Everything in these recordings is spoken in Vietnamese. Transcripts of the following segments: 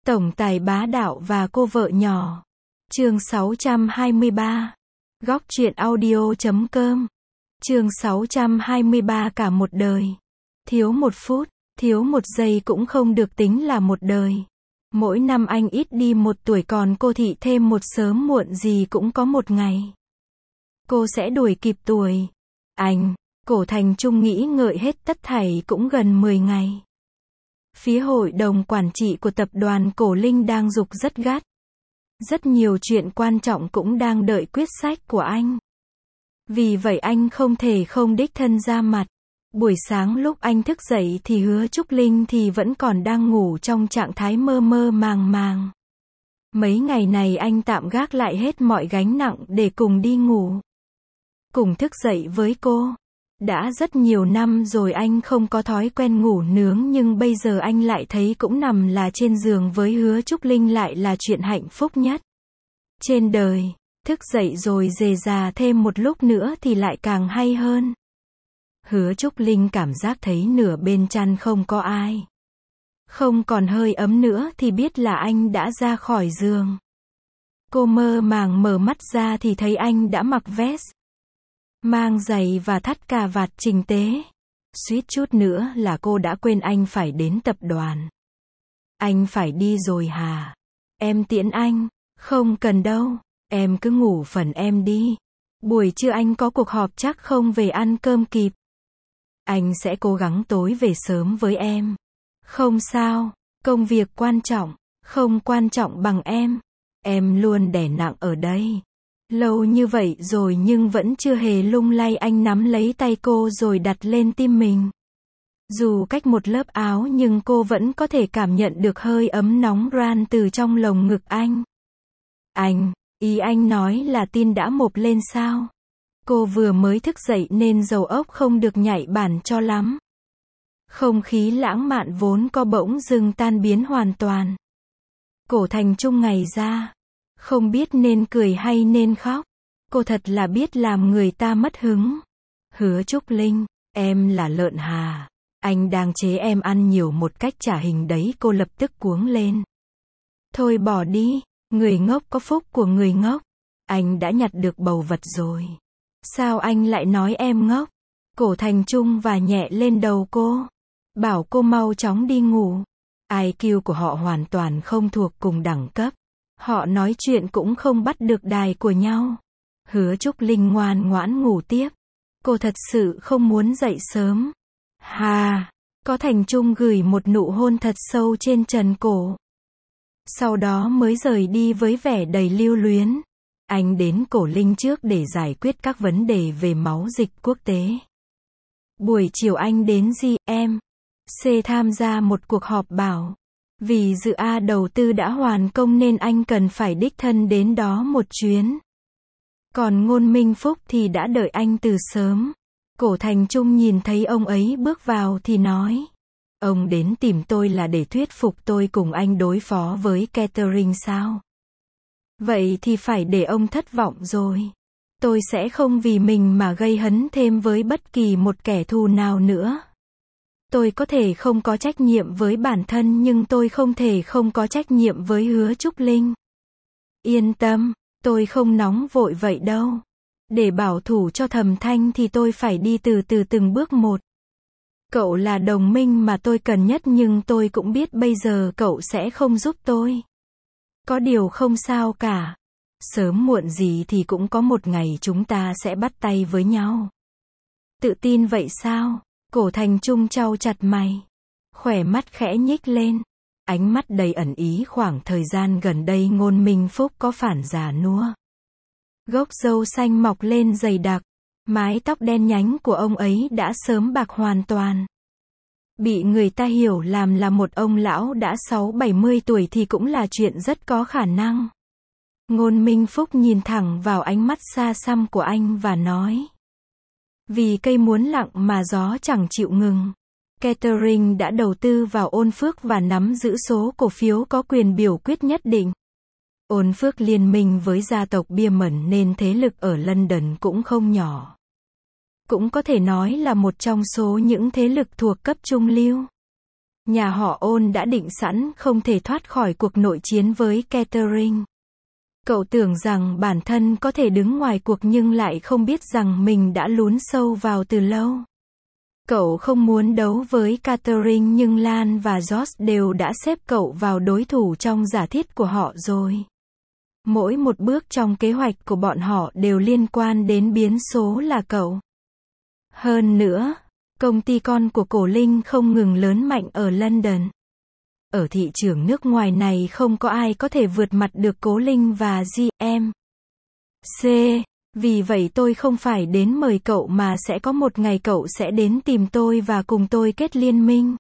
Tổng tài bá đạo và cô vợ nhỏ. Chương 623. Góc truyện audio.com. Chương 623 cả một đời. Thiếu một phút, thiếu một giây cũng không được tính là một đời. Mỗi năm anh ít đi một tuổi, còn cô thị thêm một sớm muộn gì cũng có một ngày. Cô sẽ đuổi kịp tuổi anh. Cổ Thành Trung nghĩ ngợi hết tất thảy cũng gần 10 ngày. Phía hội đồng quản trị của tập đoàn Cổ Linh đang giục rất gắt. Rất nhiều chuyện quan trọng cũng đang đợi quyết sách của anh. Vì vậy anh không thể không đích thân ra mặt. Buổi sáng lúc anh thức dậy thì Hứa Trúc Linh thì vẫn còn đang ngủ trong trạng thái mơ mơ màng màng. Mấy ngày này anh tạm gác lại hết mọi gánh nặng để cùng đi ngủ. Cùng thức dậy với cô. Đã rất nhiều năm rồi anh không có thói quen ngủ nướng, nhưng bây giờ anh lại thấy cũng nằm là trên giường với Hứa Trúc Linh lại là chuyện hạnh phúc nhất trên đời. Thức dậy rồi rề rà thêm một lúc nữa thì lại càng hay hơn. Hứa Trúc Linh cảm giác thấy nửa bên chăn không có ai. Không còn hơi ấm nữa thì biết là anh đã ra khỏi giường. Cô mơ màng mở mắt ra thì thấy anh đã mặc vest, mang giày và thắt cà vạt chỉnh tề. Suýt chút nữa là cô đã quên anh phải đến tập đoàn. Anh phải đi rồi hả? Em tiễn anh. Không cần đâu, em cứ ngủ phần em đi. Buổi trưa anh có cuộc họp chắc không về ăn cơm kịp. Anh sẽ cố gắng tối về sớm với em. Không sao, công việc quan trọng, không quan trọng bằng em. Em luôn đè nặng ở đây. Lâu như vậy rồi nhưng vẫn chưa hề lung lay. Anh nắm lấy tay cô rồi đặt lên tim mình. Dù cách một lớp áo nhưng cô vẫn có thể cảm nhận được hơi ấm nóng ran từ trong lồng ngực anh. Ý anh nói là tin đã mộp lên sao? Cô vừa mới thức dậy nên đầu óc không được nhạy bén cho lắm. Không khí lãng mạn vốn có bỗng dưng tan biến hoàn toàn. Cổ Thành Trung ngày ra, không biết nên cười hay nên khóc. Cô thật là biết làm người ta mất hứng. Hứa Trúc Linh, em là lợn hà. Anh đang chế em ăn nhiều một cách trả hình đấy. Cô lập tức cuống lên. Thôi bỏ đi, người ngốc có phúc của người ngốc. Anh đã nhặt được bầu vật rồi. Sao anh lại nói em ngốc? Cổ Thành Trung và nhẹ lên đầu cô. Bảo cô mau chóng đi ngủ. IQ của họ hoàn toàn không thuộc cùng đẳng cấp. Họ nói chuyện cũng không bắt được đài của nhau. Hứa Trúc Linh ngoan ngoãn ngủ tiếp. Cô thật sự không muốn dậy sớm. Hà, có Thành Trung gửi một nụ hôn thật sâu trên trần cổ. Sau đó mới rời đi với vẻ đầy lưu luyến. Anh đến Cổ Linh trước để giải quyết các vấn đề về máu dịch quốc tế. Buổi chiều anh đến GMC tham gia một cuộc họp báo. Vì dự án đầu tư đã hoàn công nên anh cần phải đích thân đến đó một chuyến. Còn Ngôn Minh Phúc thì đã đợi anh từ sớm. Cổ Thành Trung nhìn thấy ông ấy bước vào thì nói. Ông đến tìm tôi là để thuyết phục tôi cùng anh đối phó với Catherine sao? Vậy thì phải để ông thất vọng rồi. Tôi sẽ không vì mình mà gây hấn thêm với bất kỳ một kẻ thù nào nữa. Tôi có thể không có trách nhiệm với bản thân nhưng tôi không thể không có trách nhiệm với Hứa Trúc Linh. Yên tâm, tôi không nóng vội vậy đâu. Để bảo thủ cho Thẩm Thanh thì tôi phải đi từ từ từng bước một. Cậu là đồng minh mà tôi cần nhất nhưng tôi cũng biết bây giờ cậu sẽ không giúp tôi. Có điều không sao cả. Sớm muộn gì thì cũng có một ngày chúng ta sẽ bắt tay với nhau. Tự tin vậy sao? Cổ Thành Trung chau chặt mày. Khóe mắt khẽ nhích lên. Ánh mắt đầy ẩn ý. Khoảng thời gian gần đây Ngôn Minh Phúc có phản già nua. Gốc râu xanh mọc lên dày đặc. Mái tóc đen nhánh của ông ấy đã sớm bạc hoàn toàn. Bị người ta hiểu làm là một ông lão đã 60-70 tuổi thì cũng là chuyện rất có khả năng. Ngôn Minh Phúc nhìn thẳng vào ánh mắt xa xăm của anh và nói. Vì cây muốn lặng mà gió chẳng chịu ngừng. Catherine đã đầu tư vào Ôn Phước và nắm giữ số cổ phiếu có quyền biểu quyết nhất định. Ôn Phước liên minh với gia tộc Bierman nên thế lực ở London cũng không nhỏ. Cũng có thể nói là một trong số những thế lực thuộc cấp trung lưu. Nhà họ Ôn đã định sẵn không thể thoát khỏi cuộc nội chiến với Catherine. Cậu tưởng rằng bản thân có thể đứng ngoài cuộc nhưng lại không biết rằng mình đã lún sâu vào từ lâu. Cậu không muốn đấu với Catherine nhưng Lan và George đều đã xếp cậu vào đối thủ trong giả thiết của họ rồi. Mỗi một bước trong kế hoạch của bọn họ đều liên quan đến biến số là cậu. Hơn nữa, công ty con của Cổ Linh không ngừng lớn mạnh ở London. Ở thị trường nước ngoài này không có ai có thể vượt mặt được Cố Linh và GM. Vì vậy tôi không phải đến mời cậu mà sẽ có một ngày cậu sẽ đến tìm tôi và cùng tôi kết liên minh.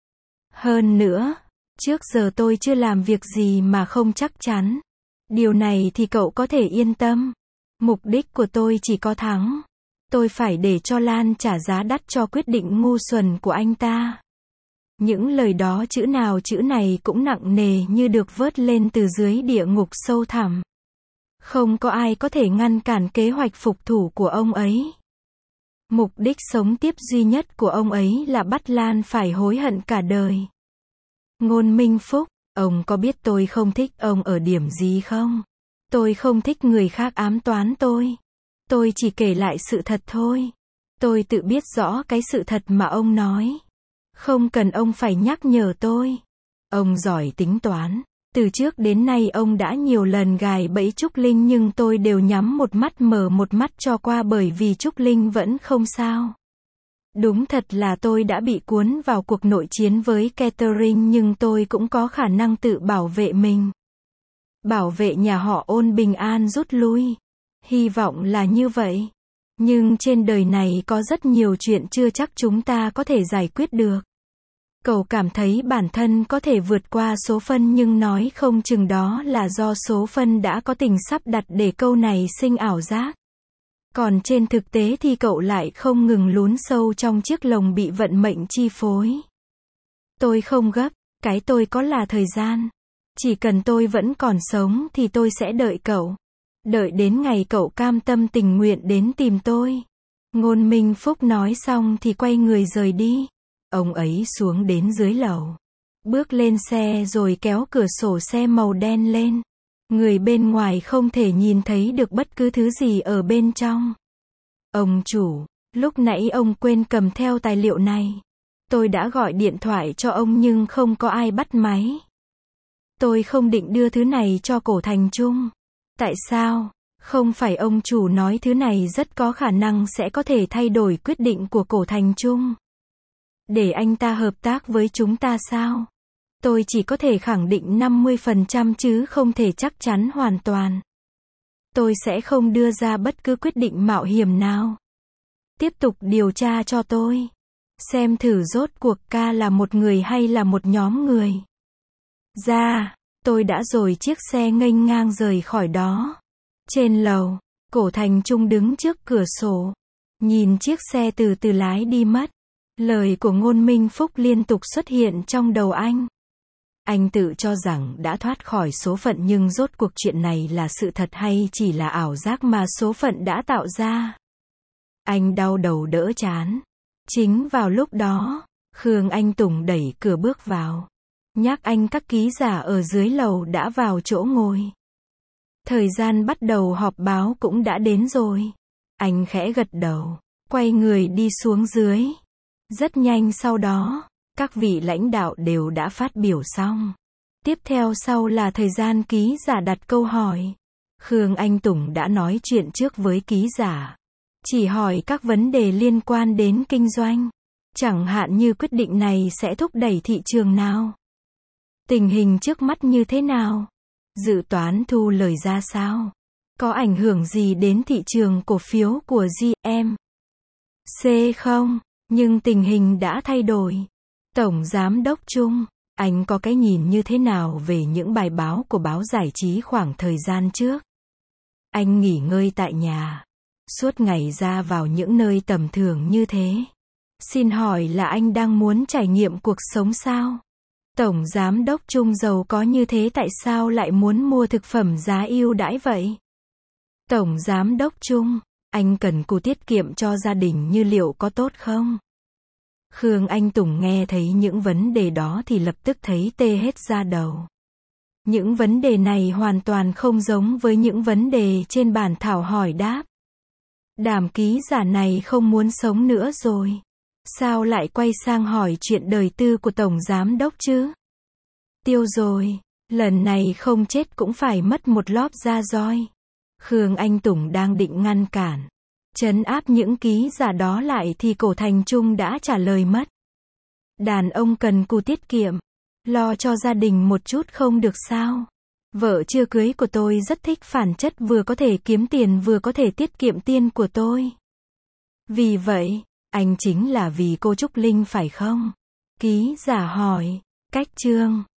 Hơn nữa, trước giờ tôi chưa làm việc gì mà không chắc chắn. Điều này thì cậu có thể yên tâm. Mục đích của tôi chỉ có thắng. Tôi phải để cho Lan trả giá đắt cho quyết định ngu xuẩn của anh ta. Những lời đó chữ nào chữ này cũng nặng nề như được vớt lên từ dưới địa ngục sâu thẳm. Không có ai có thể ngăn cản kế hoạch phục thủ của ông ấy. Mục đích sống tiếp duy nhất của ông ấy là bắt Lan phải hối hận cả đời. Ngôn Minh Phúc, ông có biết tôi không thích ông ở điểm gì không? Tôi không thích người khác ám toán tôi. Tôi chỉ kể lại sự thật thôi. Tôi tự biết rõ cái sự thật mà ông nói. Không cần ông phải nhắc nhở tôi. Ông giỏi tính toán. Từ trước đến nay ông đã nhiều lần gài bẫy Trúc Linh nhưng tôi đều nhắm một mắt mở một mắt cho qua bởi vì Trúc Linh vẫn không sao. Đúng thật là tôi đã bị cuốn vào cuộc nội chiến với Catherine nhưng tôi cũng có khả năng tự bảo vệ mình. Bảo vệ nhà họ Ôn bình an rút lui. Hy vọng là như vậy. Nhưng trên đời này có rất nhiều chuyện chưa chắc chúng ta có thể giải quyết được. Cậu cảm thấy bản thân có thể vượt qua số phận nhưng nói không chừng đó là do số phận đã có tình sắp đặt để câu này sinh ảo giác. Còn trên thực tế thì cậu lại không ngừng lún sâu trong chiếc lồng bị vận mệnh chi phối. Tôi không gấp, cái tôi có là thời gian. Chỉ cần tôi vẫn còn sống thì tôi sẽ đợi cậu. Đợi đến ngày cậu cam tâm tình nguyện đến tìm tôi. Ngôn Minh Phúc nói xong thì quay người rời đi. Ông ấy xuống đến dưới lầu. Bước lên xe rồi kéo cửa sổ xe màu đen lên. Người bên ngoài không thể nhìn thấy được bất cứ thứ gì ở bên trong. Ông chủ, lúc nãy ông quên cầm theo tài liệu này. Tôi đã gọi điện thoại cho ông nhưng không có ai bắt máy. Tôi không định đưa thứ này cho Cổ Thành Trung. Tại sao? Không phải ông chủ nói thứ này rất có khả năng sẽ có thể thay đổi quyết định của Cổ Thành Trung. Để anh ta hợp tác với chúng ta sao? Tôi chỉ có thể khẳng định 50% chứ không thể chắc chắn hoàn toàn. Tôi sẽ không đưa ra bất cứ quyết định mạo hiểm nào. Tiếp tục điều tra cho tôi. Xem thử rốt cuộc Ca là một người hay là một nhóm người. Tôi đã rồi chiếc xe nghênh ngang rời khỏi đó. Trên lầu, Cổ Thành Trung đứng trước cửa sổ. Nhìn chiếc xe từ từ lái đi mất. Lời của Ngôn Minh Phúc liên tục xuất hiện trong đầu anh. Anh tự cho rằng đã thoát khỏi số phận nhưng rốt cuộc chuyện này là sự thật hay chỉ là ảo giác mà số phận đã tạo ra. Anh đau đầu đỡ chán. Chính vào lúc đó, Khương Anh Tùng đẩy cửa bước vào. Nhắc anh các ký giả ở dưới lầu đã vào chỗ ngồi. Thời gian bắt đầu họp báo cũng đã đến rồi. Anh khẽ gật đầu, quay người đi xuống dưới. Rất nhanh sau đó, các vị lãnh đạo đều đã phát biểu xong. Tiếp theo sau là thời gian ký giả đặt câu hỏi. Khương Anh Tùng đã nói chuyện trước với ký giả. Chỉ hỏi các vấn đề liên quan đến kinh doanh. Chẳng hạn như quyết định này sẽ thúc đẩy thị trường nào. Tình hình trước mắt như thế nào? Dự toán thu lời ra sao? Có ảnh hưởng gì đến thị trường cổ phiếu của GM? không? Nhưng tình hình đã thay đổi. Tổng Giám đốc Trung, anh có cái nhìn như thế nào về những bài báo của báo giải trí khoảng thời gian trước? Anh nghỉ ngơi tại nhà. Suốt ngày ra vào những nơi tầm thường như thế. Xin hỏi là anh đang muốn trải nghiệm cuộc sống sao? Tổng Giám đốc Trung giàu có như thế tại sao lại muốn mua thực phẩm giá ưu đãi vậy? Tổng Giám đốc Trung, anh cần cù tiết kiệm cho gia đình như liệu có tốt không? Khương Anh Tùng nghe thấy những vấn đề đó thì lập tức thấy tê hết da đầu. Những vấn đề này hoàn toàn không giống với những vấn đề trên bản thảo hỏi đáp. Đàm ký giả này không muốn sống nữa rồi. Sao lại quay sang hỏi chuyện đời tư của Tổng Giám Đốc chứ? Tiêu rồi, lần này không chết cũng phải mất một lóp da roi. Khương Anh Tùng đang định ngăn cản, trấn áp những ký giả đó lại thì Cổ Thành Trung đã trả lời mất. Đàn ông cần cù tiết kiệm, lo cho gia đình một chút không được sao? Vợ chưa cưới của tôi rất thích phản chất vừa có thể kiếm tiền vừa có thể tiết kiệm tiền của tôi. Vì vậy, anh chính là vì cô Trúc Linh phải không? Ký giả hỏi, cách chương.